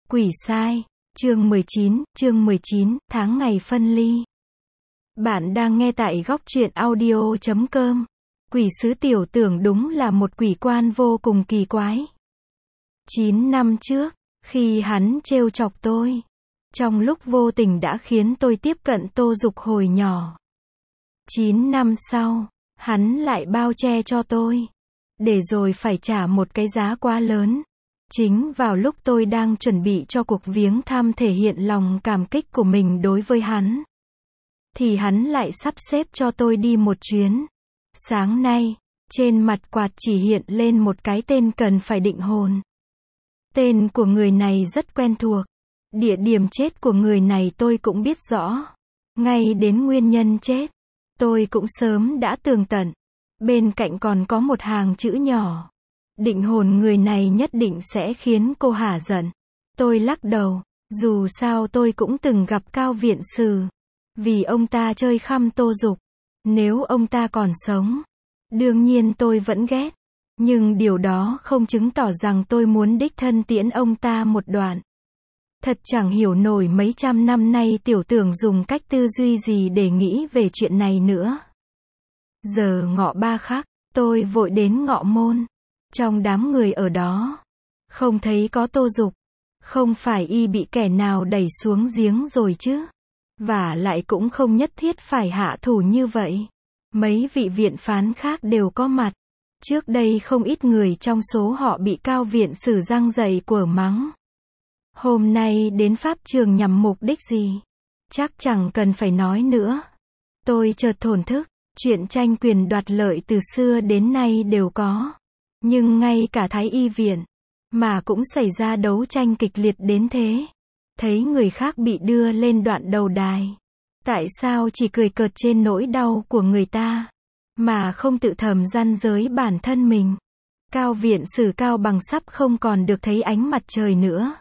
Quỷ sai, chương 19, tháng ngày phân ly. Bạn đang nghe tại góc truyện audio.com. Quỷ sứ Tiểu Tưởng đúng là một quỷ quan vô cùng kỳ quái. 9 năm trước, khi hắn trêu chọc tôi, trong lúc vô tình đã khiến tôi tiếp cận Tô Dục hồi nhỏ. 9 năm sau, hắn lại bao che cho tôi, để rồi phải trả một cái giá quá lớn. Chính vào lúc tôi đang chuẩn bị cho cuộc viếng thăm thể hiện lòng cảm kích của mình đối với hắn, thì hắn lại sắp xếp cho tôi đi một chuyến. Sáng nay, trên mặt quạt chỉ hiện lên một cái tên cần phải định hồn. Tên của người này rất quen thuộc. Địa điểm chết của người này tôi cũng biết rõ. Ngay đến nguyên nhân chết, tôi cũng sớm đã tường tận. Bên cạnh còn có một hàng chữ nhỏ. Định hồn người này nhất định sẽ khiến cô hả giận. Tôi lắc đầu, dù sao tôi cũng từng gặp Cao Viện Sử. Vì ông ta chơi khăm Tô Dục. Nếu ông ta còn sống, đương nhiên tôi vẫn ghét. Nhưng điều đó không chứng tỏ rằng tôi muốn đích thân tiễn ông ta một đoạn. Thật chẳng hiểu nổi mấy trăm năm nay Tiểu Tưởng dùng cách tư duy gì để nghĩ về chuyện này nữa. Giờ ngọ 3 khắc, tôi vội đến Ngọ Môn. Trong đám người ở đó, không thấy có Tô Dục. Không phải y bị kẻ nào đẩy xuống giếng rồi chứ. Và lại cũng không nhất thiết phải hạ thủ như vậy. Mấy vị viện phán khác đều có mặt. Trước đây không ít người trong số họ bị Cao Viện Sử giăng giày quở mắng. Hôm nay đến pháp trường nhằm mục đích gì? Chắc chẳng cần phải nói nữa. Tôi chợt thổn thức, chuyện tranh quyền đoạt lợi từ xưa đến nay đều có. Nhưng ngay cả Thái Y viện, mà cũng xảy ra đấu tranh kịch liệt đến thế. Thấy người khác bị đưa lên đoạn đầu đài. Tại sao chỉ cười cợt trên nỗi đau của người ta, mà không tự thầm răn giới bản thân mình? Cao Viện Sử cao bằng sắp không còn được thấy ánh mặt trời nữa.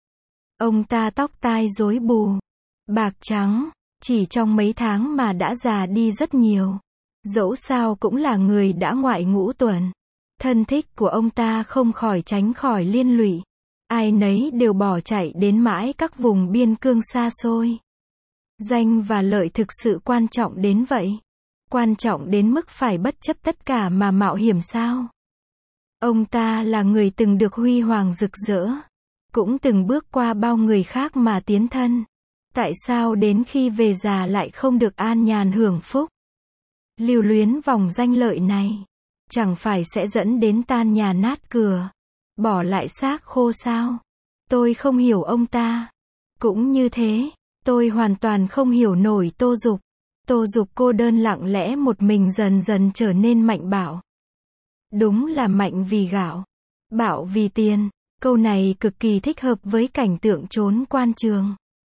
Ông ta tóc tai rối bù, bạc trắng, chỉ trong mấy tháng mà đã già đi rất nhiều. Dẫu sao cũng là người đã ngoại ngũ tuần. Thân thích của ông ta không khỏi tránh khỏi liên lụy. Ai nấy đều bỏ chạy đến mãi các vùng biên cương xa xôi. Danh và lợi thực sự quan trọng đến vậy? Quan trọng đến mức phải bất chấp tất cả mà mạo hiểm sao? Ông ta là người từng được huy hoàng rực rỡ, cũng từng bước qua bao người khác mà tiến thân. Tại sao đến khi về già lại không được an nhàn hưởng phúc? Lưu luyến vòng danh lợi này, chẳng phải sẽ dẫn đến tan nhà nát cửa, bỏ lại xác khô sao? Tôi không hiểu ông ta. Cũng như thế, tôi hoàn toàn không hiểu nổi Tô Dục. Tô Dục cô đơn lặng lẽ một mình dần dần trở nên mạnh bạo. Đúng là mạnh vì gạo, bạo vì tiền. Câu này cực kỳ thích hợp với cảnh tượng trốn quan trường.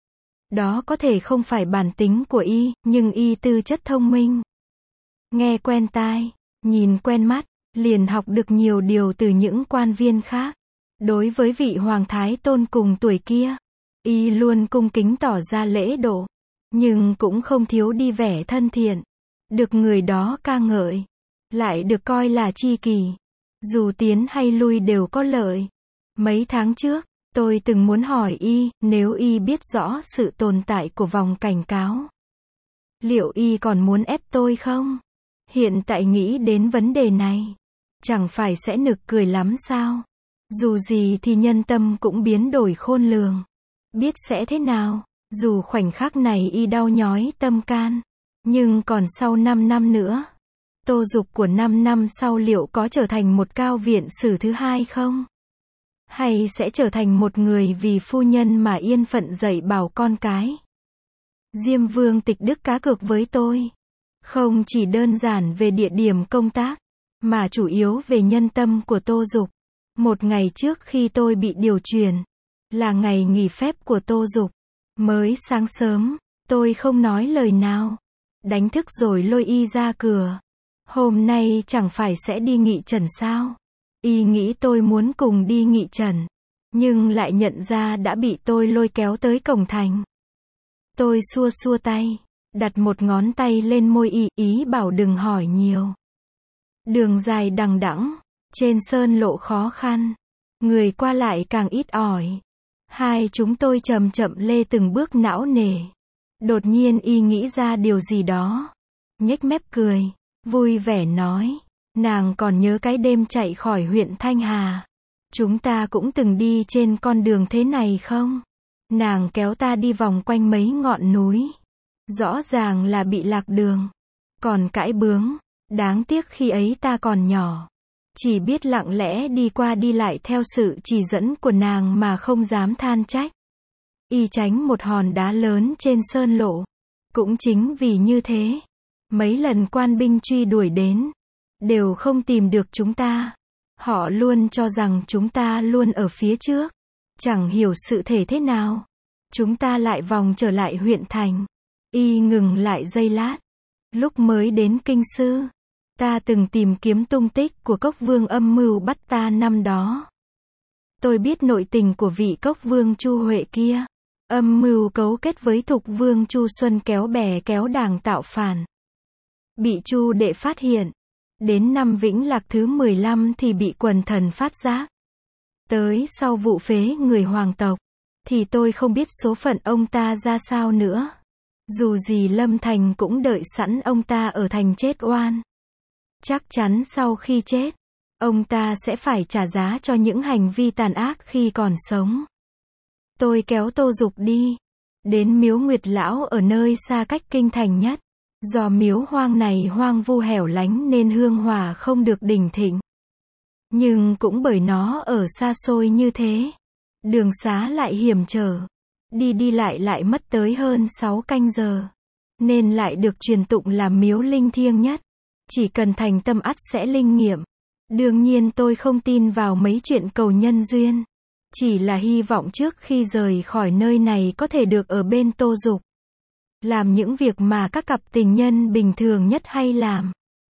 Đó có thể không phải bản tính của y, nhưng y tư chất thông minh. Nghe quen tai, nhìn quen mắt, liền học được nhiều điều từ những quan viên khác. Đối với vị hoàng thái tôn cùng tuổi kia, y luôn cung kính tỏ ra lễ độ, nhưng cũng không thiếu đi vẻ thân thiện. Được người đó ca ngợi, lại được coi là tri kỷ. Dù tiến hay lui đều có lợi. Mấy tháng trước, tôi từng muốn hỏi y, nếu y biết rõ sự tồn tại của vòng cảnh cáo, liệu y còn muốn ép tôi không? Hiện tại nghĩ đến vấn đề này, chẳng phải sẽ nực cười lắm sao? Dù gì thì nhân tâm cũng biến đổi khôn lường. Biết sẽ thế nào, dù khoảnh khắc này y đau nhói tâm can. Nhưng còn sau 5 năm nữa, Tô Dục của 5 năm sau liệu có trở thành một Cao Viện Sử thứ hai không? Hay sẽ trở thành một người vì phu nhân mà yên phận dạy bảo con cái? Diêm Vương Tịch Đức cá cược với tôi. Không chỉ đơn giản về địa điểm công tác, mà chủ yếu về nhân tâm của Tô Dục. Một ngày trước khi tôi bị điều chuyển, là ngày nghỉ phép của Tô Dục. Mới sáng sớm, tôi không nói lời nào. Đánh thức rồi lôi y ra cửa. Hôm nay chẳng phải sẽ đi nghị trần sao? Y nghĩ tôi muốn cùng đi nghị trần, nhưng lại nhận ra đã bị tôi lôi kéo tới cổng thành. Tôi xua xua tay, đặt một ngón tay lên môi y, ý bảo đừng hỏi nhiều. Đường dài đằng đẵng, trên sơn lộ khó khăn, người qua lại càng ít ỏi. Hai chúng tôi chậm chậm lê từng bước não nề. Đột nhiên y nghĩ ra điều gì đó. Nhếch mép cười, vui vẻ nói. Nàng còn nhớ cái đêm chạy khỏi huyện Thanh Hà. Chúng ta cũng từng đi trên con đường thế này không? Nàng kéo ta đi vòng quanh mấy ngọn núi. Rõ ràng là bị lạc đường. Còn cãi bướng. Đáng tiếc khi ấy ta còn nhỏ. Chỉ biết lặng lẽ đi qua đi lại theo sự chỉ dẫn của nàng mà không dám than trách. Y tránh một hòn đá lớn trên sơn lộ. Cũng chính vì như thế, mấy lần quan binh truy đuổi đến, đều không tìm được chúng ta. Họ luôn cho rằng chúng ta luôn ở phía trước. Chẳng hiểu sự thể thế nào. Chúng ta lại vòng trở lại huyện thành. Y ngừng lại giây lát. Lúc mới đến kinh sư, ta từng tìm kiếm tung tích của cốc vương âm mưu bắt ta năm đó. Tôi biết nội tình của vị cốc vương Chu Huệ kia. Âm mưu cấu kết với thục vương Chu Xuân kéo bè kéo đảng tạo phản. Bị Chu đệ phát hiện. Đến năm Vĩnh Lạc thứ 15 thì bị quần thần phát giác. Tới sau vụ phế người hoàng tộc, thì tôi không biết số phận ông ta ra sao nữa. Dù gì Lâm Thành cũng đợi sẵn ông ta ở thành chết oan. Chắc chắn sau khi chết, ông ta sẽ phải trả giá cho những hành vi tàn ác khi còn sống. Tôi kéo Tô Dục đi. Đến miếu Nguyệt Lão ở nơi xa cách kinh thành nhất. Do miếu hoang này hoang vu hẻo lánh nên hương hỏa không được đỉnh thịnh. Nhưng cũng bởi nó ở xa xôi như thế, đường xá lại hiểm trở. Đi lại mất tới hơn 6 canh giờ. Nên lại được truyền tụng là miếu linh thiêng nhất. Chỉ cần thành tâm ắt sẽ linh nghiệm. Đương nhiên tôi không tin vào mấy chuyện cầu nhân duyên. Chỉ là hy vọng trước khi rời khỏi nơi này có thể được ở bên Tô Dục. Làm những việc mà các cặp tình nhân bình thường nhất hay làm.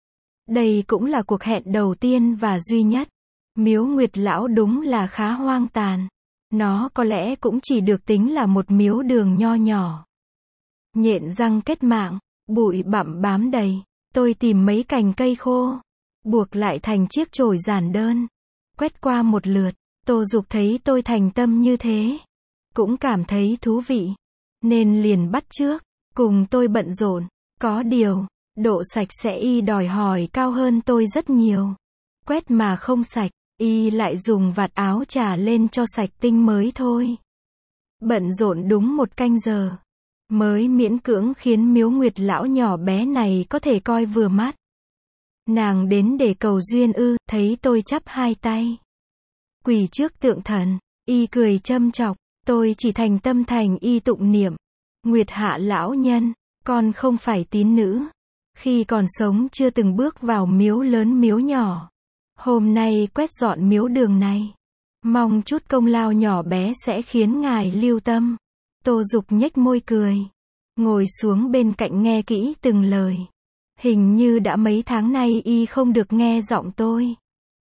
Đây cũng là cuộc hẹn đầu tiên và duy nhất. Miếu Nguyệt Lão đúng là khá hoang tàn. Nó có lẽ cũng chỉ được tính là một miếu đường nho nhỏ. Nhện răng kết mạng, bụi bặm bám đầy. Tôi tìm mấy cành cây khô, buộc lại thành chiếc chổi giản đơn. Quét qua một lượt, Tô Dục thấy tôi thành tâm như thế. Cũng cảm thấy thú vị. Nên liền bắt chước, cùng tôi bận rộn. Có điều, độ sạch sẽ y đòi hỏi cao hơn tôi rất nhiều. Quét mà không sạch, y lại dùng vạt áo chà lên cho sạch tinh mới thôi. Bận rộn đúng 1 canh giờ. Mới miễn cưỡng khiến miếu Nguyệt Lão nhỏ bé này có thể coi vừa mắt. Nàng đến để cầu duyên ư, thấy tôi chắp 2 tay. Quỳ trước tượng thần, y cười châm chọc, tôi chỉ thành tâm thành y tụng niệm. Nguyệt Hạ lão nhân, con không phải tín nữ. Khi còn sống chưa từng bước vào miếu lớn miếu nhỏ. Hôm nay quét dọn miếu đường này. Mong chút công lao nhỏ bé sẽ khiến ngài lưu tâm. Tô Dục nhếch môi cười. Ngồi xuống bên cạnh nghe kỹ từng lời. Hình như đã mấy tháng nay y không được nghe giọng tôi.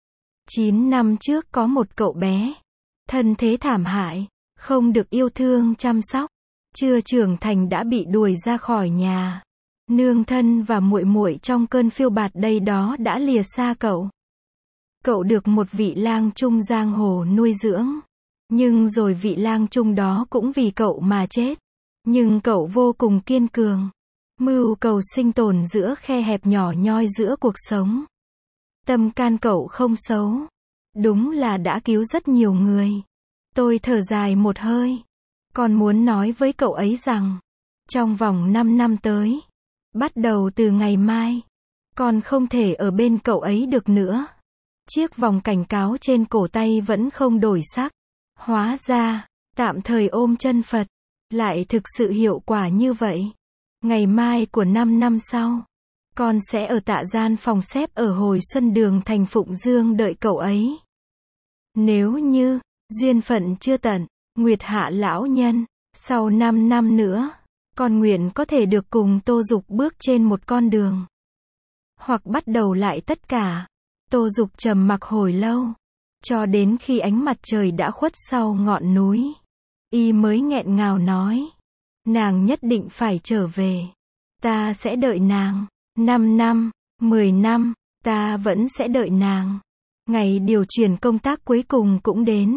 9 năm trước có một cậu bé. Thân thế thảm hại. Không được yêu thương chăm sóc. Chưa trưởng thành đã bị đuổi ra khỏi nhà. Nương thân và muội muội trong cơn phiêu bạt đây đó đã lìa xa cậu. Cậu được một vị lang trung giang hồ nuôi dưỡng. Nhưng rồi vị lang trung đó cũng vì cậu mà chết. Nhưng cậu vô cùng kiên cường. Mưu cầu sinh tồn giữa khe hẹp nhỏ nhoi giữa cuộc sống. Tâm can cậu không xấu. Đúng là đã cứu rất nhiều người. Tôi thở dài một hơi. Còn muốn nói với cậu ấy rằng, trong vòng 5 năm tới, bắt đầu từ ngày mai, con không thể ở bên cậu ấy được nữa. Chiếc vòng cảnh cáo trên cổ tay vẫn không đổi sắc. Hóa ra, tạm thời ôm chân Phật, lại thực sự hiệu quả như vậy. Ngày mai của 5 năm sau, con sẽ ở tạ gian phòng xếp ở Hồi Xuân Đường thành Phụng Dương đợi cậu ấy. Nếu như, duyên phận chưa tận, Nguyệt Hạ lão nhân, sau 5 năm nữa, con nguyện có thể được cùng Tô Dục bước trên một con đường. Hoặc bắt đầu lại tất cả. Tô Dục trầm mặc hồi lâu. Cho đến khi ánh mặt trời đã khuất sau ngọn núi. Y mới nghẹn ngào nói. Nàng nhất định phải trở về. Ta sẽ đợi nàng. 5 năm, 10 năm, ta vẫn sẽ đợi nàng. Ngày điều chuyển công tác cuối cùng cũng đến.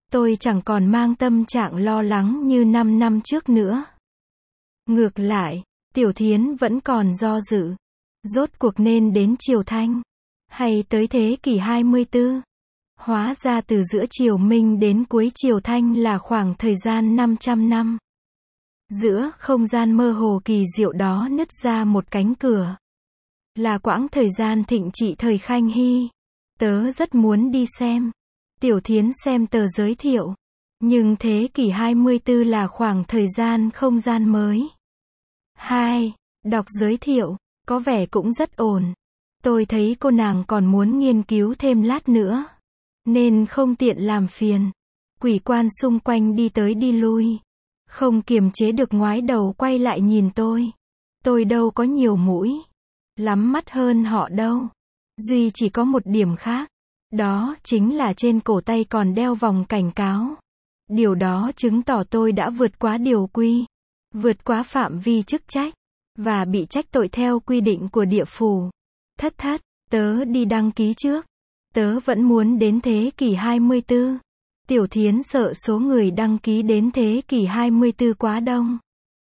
Tôi chẳng còn mang tâm trạng lo lắng như 5 năm trước nữa. Ngược lại, Tiểu Thiến vẫn còn do dự. Rốt cuộc nên đến Triều Thanh, hay tới thế kỷ 24? Hóa ra từ giữa Triều Minh đến cuối Triều Thanh là khoảng thời gian 500 năm. Giữa không gian mơ hồ kỳ diệu đó nứt ra một cánh cửa. Là quãng thời gian thịnh trị thời Khanh Hy. Tớ rất muốn đi xem. Tiểu Thiến xem tờ giới thiệu. Nhưng thế kỷ 24 là khoảng thời gian không gian mới. 2. Đọc giới thiệu, có vẻ cũng rất ổn. Tôi thấy cô nàng còn muốn nghiên cứu thêm lát nữa. Nên không tiện làm phiền. Quỷ quan xung quanh đi tới đi lui. Không kiềm chế được ngoái đầu quay lại nhìn tôi. Tôi đâu có nhiều mũi lắm mắt hơn họ đâu. Duy chỉ có một điểm khác. Đó chính là trên cổ tay còn đeo vòng cảnh cáo. Điều đó chứng tỏ tôi đã vượt quá điều quy. Vượt quá phạm vi chức trách. Và bị trách tội theo quy định của địa phủ. Thất, tớ đi đăng ký trước. Tớ vẫn muốn đến thế kỷ 24. Tiểu Thiến sợ số người đăng ký đến thế kỷ 24 quá đông.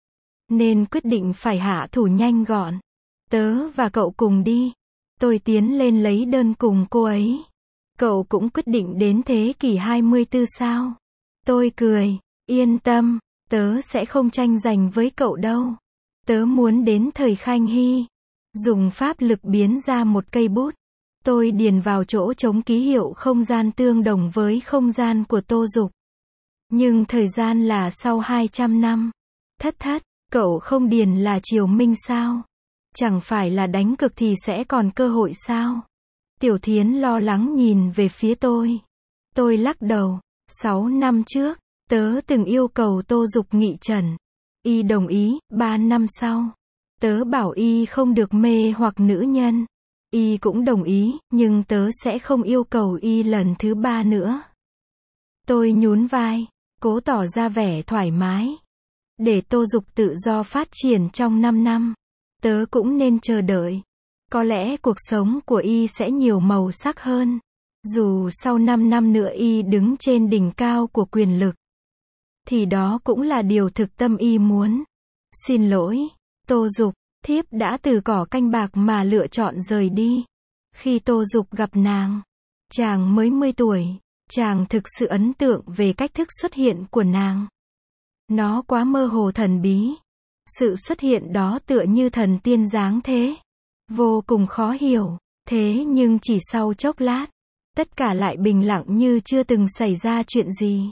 Nên quyết định phải hạ thủ nhanh gọn. Tớ và cậu cùng đi. Tôi tiến lên lấy đơn cùng cô ấy. Cậu cũng quyết định đến thế kỷ 24 sao? Tôi cười. Yên tâm, tớ sẽ không tranh giành với cậu đâu. Tớ muốn đến thời Khanh Hy. Dùng pháp lực biến ra một cây bút. Tôi điền vào chỗ trống ký hiệu không gian tương đồng với không gian của Tô Dục. Nhưng thời gian là sau 200 năm. Thất, cậu không điền là Triều Minh sao? Chẳng phải là đánh cực thì sẽ còn cơ hội sao? Tiểu Thiến lo lắng nhìn về phía tôi. Tôi lắc đầu. 6 năm trước, tớ từng yêu cầu Tô Dục nghị trần. Y đồng ý. 3 năm sau, tớ bảo y không được mê hoặc nữ nhân. Y cũng đồng ý, nhưng tớ sẽ không yêu cầu y lần thứ 3 nữa. Tôi nhún vai, cố tỏ ra vẻ thoải mái. Để Tô Dục tự do phát triển trong 5 năm, tớ cũng nên chờ đợi. Có lẽ cuộc sống của y sẽ nhiều màu sắc hơn. Dù sau 5 năm nữa y đứng trên đỉnh cao của quyền lực, thì đó cũng là điều thực tâm y muốn. Xin lỗi, Tô Dục, thiếp đã từ cỏ canh bạc mà lựa chọn rời đi. Khi Tô Dục gặp nàng, chàng mới 10 tuổi, chàng thực sự ấn tượng về cách thức xuất hiện của nàng. Nó quá mơ hồ thần bí. Sự xuất hiện đó tựa như thần tiên dáng thế. Vô cùng khó hiểu. Thế nhưng chỉ sau chốc lát, tất cả lại bình lặng như chưa từng xảy ra chuyện gì.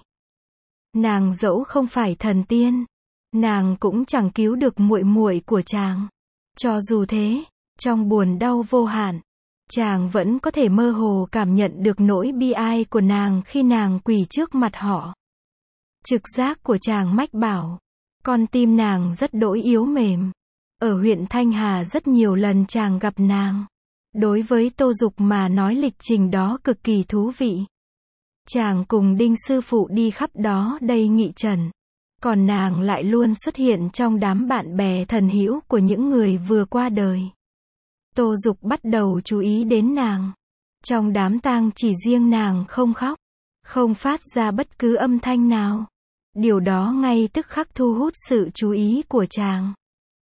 Nàng dẫu không phải thần tiên, nàng cũng chẳng cứu được muội muội của chàng. Cho dù thế, trong buồn đau vô hạn, chàng vẫn có thể mơ hồ cảm nhận được nỗi bi ai của nàng khi nàng quỳ trước mặt họ. Trực giác của chàng mách bảo, con tim nàng rất đỗi yếu mềm. Ở huyện Thanh Hà rất nhiều lần chàng gặp nàng. Đối với Tô Dục mà nói lịch trình đó cực kỳ thú vị. Chàng cùng Đinh sư phụ đi khắp đó đây nghị trần. Còn nàng lại luôn xuất hiện trong đám bạn bè thần hữu của những người vừa qua đời. Tô Dục bắt đầu chú ý đến nàng. Trong đám tang chỉ riêng nàng không khóc, không phát ra bất cứ âm thanh nào. Điều đó ngay tức khắc thu hút sự chú ý của chàng.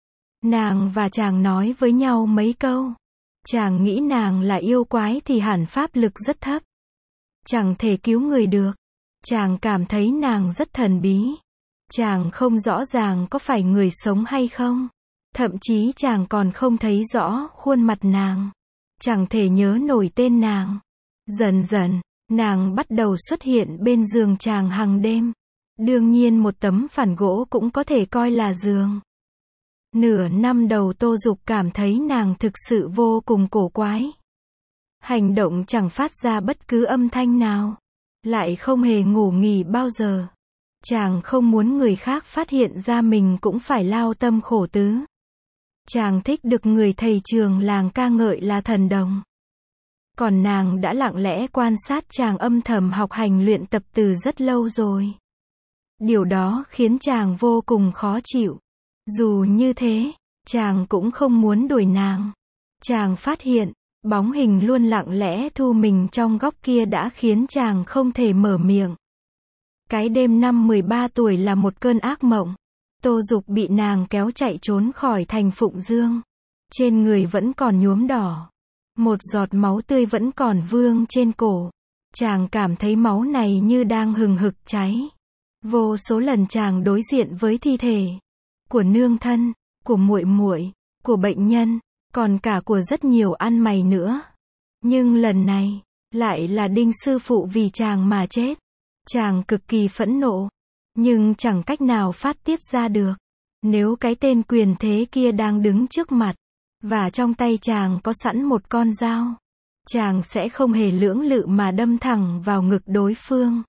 Nàng và chàng nói với nhau mấy câu. Chàng nghĩ nàng là yêu quái thì hẳn pháp lực rất thấp. Chẳng thể cứu người được. Chàng cảm thấy nàng rất thần bí. Chàng không rõ ràng có phải người sống hay không. Thậm chí chàng còn không thấy rõ khuôn mặt nàng. Chẳng thể nhớ nổi tên nàng. Dần dần, nàng bắt đầu xuất hiện bên giường chàng hàng đêm. Đương nhiên một tấm phản gỗ cũng có thể coi là giường. Nửa năm đầu Tô Dục cảm thấy nàng thực sự vô cùng cổ quái. Hành động chẳng phát ra bất cứ âm thanh nào. Lại không hề ngủ nghỉ bao giờ. Chàng không muốn người khác phát hiện ra mình cũng phải lao tâm khổ tứ. Chàng thích được người thầy trường làng ca ngợi là thần đồng. Còn nàng đã lặng lẽ quan sát chàng âm thầm học hành luyện tập từ rất lâu rồi. Điều đó khiến chàng vô cùng khó chịu. Dù như thế, chàng cũng không muốn đuổi nàng. Chàng phát hiện, bóng hình luôn lặng lẽ thu mình trong góc kia đã khiến chàng không thể mở miệng. Cái đêm năm 13 tuổi là một cơn ác mộng. Tô Dục bị nàng kéo chạy trốn khỏi thành Phụng Dương. Trên người vẫn còn nhuốm đỏ. Một giọt máu tươi vẫn còn vương trên cổ. Chàng cảm thấy máu này như đang hừng hực cháy. Vô số lần chàng đối diện với thi thể của nương thân, của muội muội, của bệnh nhân, còn cả của rất nhiều ăn mày nữa. Nhưng lần này, lại là Đinh sư phụ vì chàng mà chết. Chàng cực kỳ phẫn nộ, nhưng chẳng cách nào phát tiết ra được. Nếu cái tên quyền thế kia đang đứng trước mặt, và trong tay chàng có sẵn một con dao, chàng sẽ không hề lưỡng lự mà đâm thẳng vào ngực đối phương.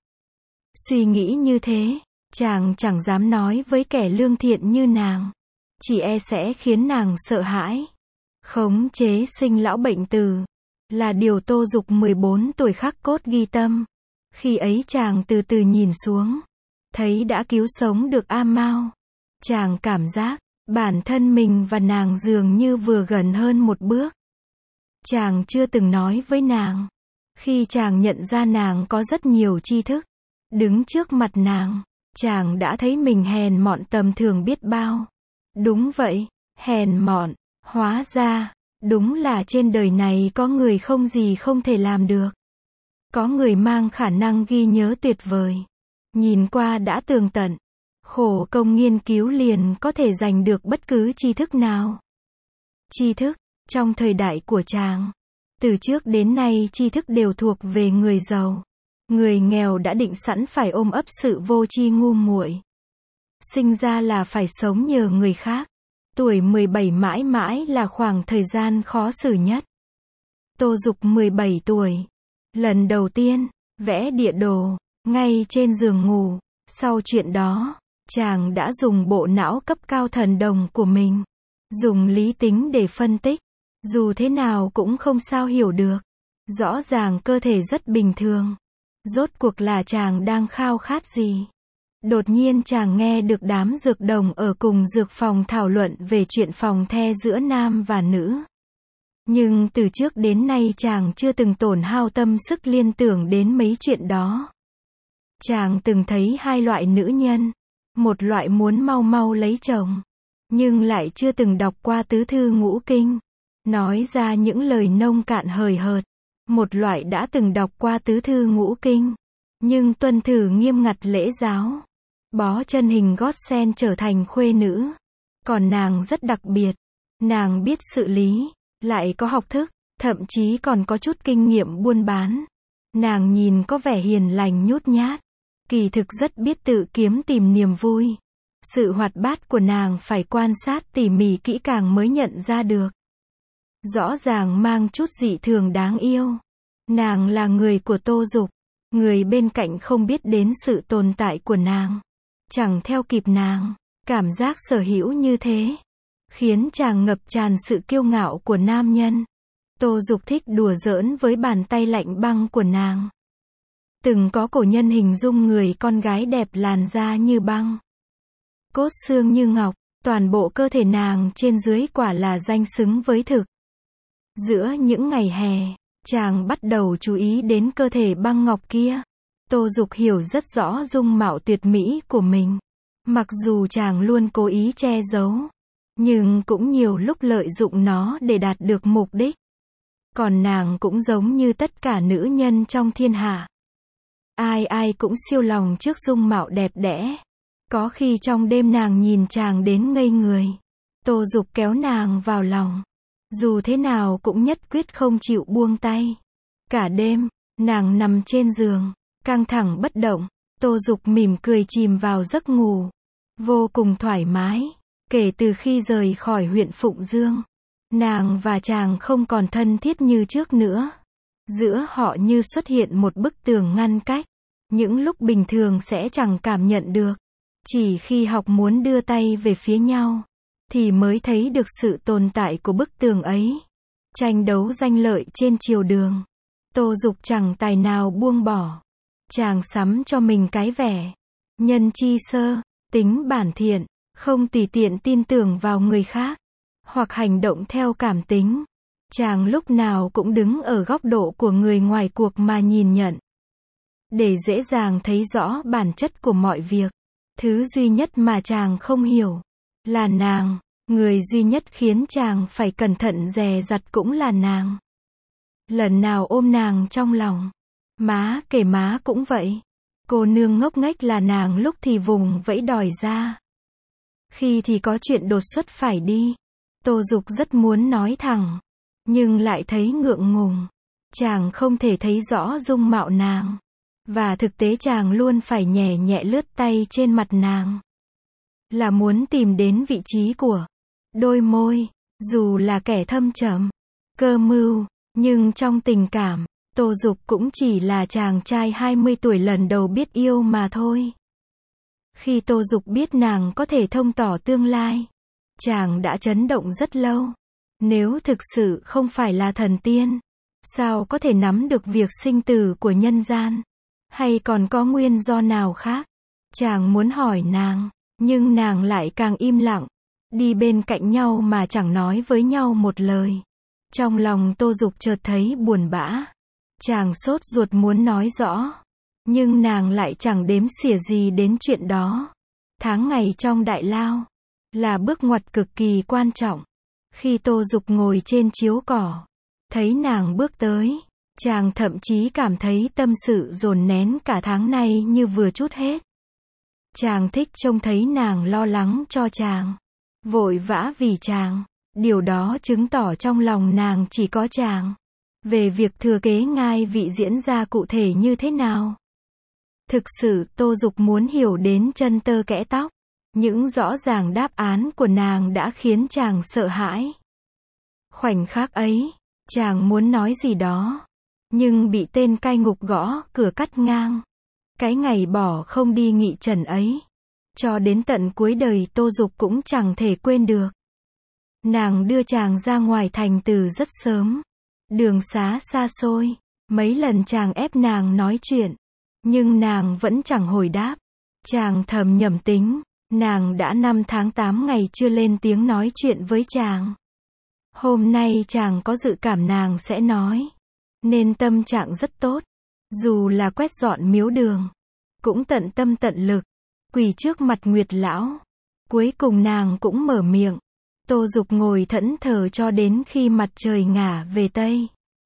Suy nghĩ như thế, chàng chẳng dám nói với kẻ lương thiện như nàng. Chỉ e sẽ khiến nàng sợ hãi. Khống chế sinh lão bệnh tử là điều Tô Dục 14 tuổi khắc cốt ghi tâm. Khi ấy chàng từ từ nhìn xuống, thấy đã cứu sống được A Mao. Chàng cảm giác, bản thân mình và nàng dường như vừa gần hơn một bước. Chàng chưa từng nói với nàng. Khi chàng nhận ra nàng có rất nhiều tri thức, đứng trước mặt nàng, chàng đã thấy mình hèn mọn tầm thường biết bao. Đúng vậy, hèn mọn, hóa ra, đúng là trên đời này có người không gì không thể làm được. Có người mang khả năng ghi nhớ tuyệt vời. Nhìn qua đã tường tận. Khổ công nghiên cứu liền có thể giành được bất cứ tri thức nào. Tri thức, trong thời đại của chàng, từ trước đến nay tri thức đều thuộc về người giàu. Người nghèo đã định sẵn phải ôm ấp sự vô tri ngu muội. Sinh ra là phải sống nhờ người khác. Tuổi 17 mãi mãi là khoảng thời gian khó xử nhất. Tô Dục 17 tuổi. Lần đầu tiên, vẽ địa đồ, ngay trên giường ngủ. Sau chuyện đó, chàng đã dùng bộ não cấp cao thần đồng của mình. Dùng lý tính để phân tích. Dù thế nào cũng không sao hiểu được. Rõ ràng cơ thể rất bình thường. Rốt cuộc là chàng đang khao khát gì? Đột nhiên chàng nghe được đám dược đồng ở cùng dược phòng thảo luận về chuyện phòng the giữa nam và nữ. Nhưng từ trước đến nay chàng chưa từng tổn hao tâm sức liên tưởng đến mấy chuyện đó. Chàng từng thấy hai loại nữ nhân. Một loại muốn mau mau lấy chồng, nhưng lại chưa từng đọc qua tứ thư ngũ kinh, nói ra những lời nông cạn hời hợt. Một loại đã từng đọc qua tứ thư ngũ kinh, nhưng tuân thủ nghiêm ngặt lễ giáo, bó chân hình gót sen trở thành khuê nữ. Còn nàng rất đặc biệt, nàng biết sự lý, lại có học thức, thậm chí còn có chút kinh nghiệm buôn bán. Nàng nhìn có vẻ hiền lành nhút nhát, kỳ thực rất biết tự kiếm tìm niềm vui. Sự hoạt bát của nàng phải quan sát tỉ mỉ kỹ càng mới nhận ra được. Rõ ràng mang chút dị thường đáng yêu. Nàng là người của Tô Dục. Người bên cạnh không biết đến sự tồn tại của nàng. Chẳng theo kịp nàng. Cảm giác sở hữu như thế khiến chàng ngập tràn sự kiêu ngạo của nam nhân. Tô Dục thích đùa giỡn với bàn tay lạnh băng của nàng. Từng có cổ nhân hình dung người con gái đẹp làn da như băng, cốt xương như ngọc, toàn bộ cơ thể nàng trên dưới quả là danh xứng với thực. Giữa những ngày hè, chàng bắt đầu chú ý đến cơ thể băng ngọc kia. Tô Dục hiểu rất rõ dung mạo tuyệt mỹ của mình. Mặc dù chàng luôn cố ý che giấu, nhưng cũng nhiều lúc lợi dụng nó để đạt được mục đích. Còn nàng cũng giống như tất cả nữ nhân trong thiên hạ. Ai ai cũng siêu lòng trước dung mạo đẹp đẽ. Có khi trong đêm nàng nhìn chàng đến ngây người. Tô Dục kéo nàng vào lòng. Dù thế nào cũng nhất quyết không chịu buông tay. Cả đêm, nàng nằm trên giường, căng thẳng bất động. Tô Dục mỉm cười chìm vào giấc ngủ. Vô cùng thoải mái. Kể từ khi rời khỏi huyện Phụng Dương, nàng và chàng không còn thân thiết như trước nữa. Giữa họ như xuất hiện một bức tường ngăn cách. Những lúc bình thường sẽ chẳng cảm nhận được. Chỉ khi học muốn đưa tay về phía nhau, thì mới thấy được sự tồn tại của bức tường ấy. Tranh đấu danh lợi trên triều đường. Tô Dục chẳng tài nào buông bỏ. Chàng sắm cho mình cái vẻ nhân chi sơ, tính bản thiện, không tùy tiện tin tưởng vào người khác, hoặc hành động theo cảm tính. Chàng lúc nào cũng đứng ở góc độ của người ngoài cuộc mà nhìn nhận. để dễ dàng thấy rõ bản chất của mọi việc. Thứ duy nhất mà chàng không hiểu là nàng, người duy nhất khiến chàng phải cẩn thận dè dặt cũng là nàng. Lần nào ôm nàng trong lòng, má kể má cũng vậy. Cô nương ngốc nghếch là nàng lúc thì vùng vẫy đòi ra. Khi thì có chuyện đột xuất phải đi. Tô Dục rất muốn nói thẳng, nhưng lại thấy ngượng ngùng. Chàng không thể thấy rõ dung mạo nàng. Và thực tế chàng luôn phải nhẹ nhẹ lướt tay trên mặt nàng. Là muốn tìm đến vị trí của đôi môi, dù là kẻ thâm trầm, cơ mưu, nhưng trong tình cảm, Tô Dục cũng chỉ là chàng trai 20 tuổi lần đầu biết yêu mà thôi. Khi Tô Dục biết nàng có thể thông tỏ tương lai, chàng đã chấn động rất lâu. Nếu thực sự không phải là thần tiên, sao có thể nắm được việc sinh tử của nhân gian? Hay còn có nguyên do nào khác? Chàng muốn hỏi nàng, nhưng nàng lại càng im lặng, đi bên cạnh nhau mà chẳng nói với nhau một lời. Trong lòng Tô Dục chợt thấy buồn bã. Chàng sốt ruột muốn nói rõ, nhưng nàng lại chẳng đếm xỉa gì đến chuyện đó. Tháng ngày trong đại lao là bước ngoặt cực kỳ quan trọng. Khi Tô Dục ngồi trên chiếu cỏ, thấy nàng bước tới, chàng thậm chí cảm thấy tâm sự dồn nén cả tháng nay như vừa trút hết. Chàng thích trông thấy nàng lo lắng cho chàng, vội vã vì chàng. Điều đó chứng tỏ trong lòng nàng chỉ có chàng. Về việc thừa kế ngai vị diễn ra cụ thể như thế nào? Thực sự Tô Dục muốn hiểu đến chân tơ kẽ tóc. Những rõ ràng đáp án của nàng đã khiến chàng sợ hãi. Khoảnh khắc ấy, chàng muốn nói gì đó, nhưng bị tên cai ngục gõ cửa cắt ngang. Cái ngày bỏ không đi nghị trần ấy, cho đến tận cuối đời Tô Dục cũng chẳng thể quên được. Nàng đưa chàng ra ngoài thành từ rất sớm. Đường xá xa xôi, mấy lần chàng ép nàng nói chuyện, nhưng nàng vẫn chẳng hồi đáp. Chàng thầm nhẩm tính, nàng đã 5 tháng 8 ngày chưa lên tiếng nói chuyện với chàng. Hôm nay chàng có dự cảm nàng sẽ nói, nên tâm trạng rất tốt. Dù là quét dọn miếu đường, cũng tận tâm tận lực, quỳ trước mặt Nguyệt lão. Cuối cùng nàng cũng mở miệng. Tô Dục ngồi thẫn thờ cho đến khi mặt trời ngả về Tây.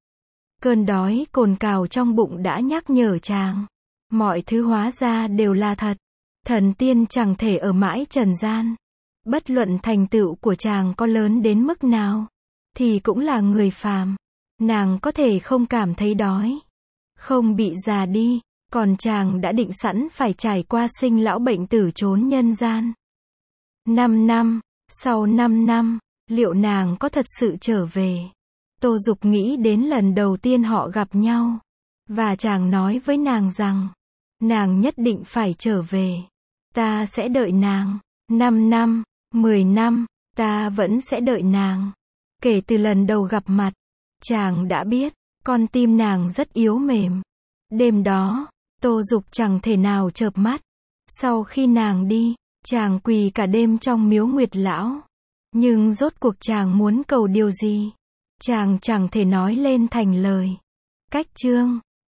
Cơn đói cồn cào trong bụng đã nhắc nhở chàng. Mọi thứ hóa ra đều là thật. Thần tiên chẳng thể ở mãi trần gian. Bất luận thành tựu của chàng có lớn đến mức nào, thì cũng là người phàm. Nàng có thể không cảm thấy đói, không bị già đi, còn chàng đã định sẵn phải trải qua sinh lão bệnh tử chốn nhân gian. 5 năm, sau 5 năm, liệu nàng có thật sự trở về? Tô Dục nghĩ đến lần đầu tiên họ gặp nhau, và chàng nói với nàng rằng, nàng nhất định phải trở về. Ta sẽ đợi nàng. 5 năm, 10 năm, ta vẫn sẽ đợi nàng. Kể từ lần đầu gặp mặt, chàng đã biết, con tim nàng rất yếu mềm. Đêm đó, Tô Dục chẳng thể nào chợp mắt. Sau khi nàng đi, chàng quỳ cả đêm trong miếu Nguyệt lão. Nhưng rốt cuộc chàng muốn cầu điều gì? Chàng chẳng thể nói lên thành lời. Cách chương